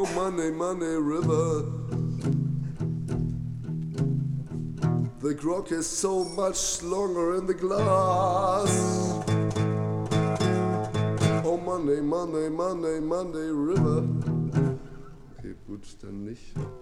Oh Money, Money River. The grog is so much longer in the glass. Oh Money, Money, Money, Money River. Okay, gut, dann nicht.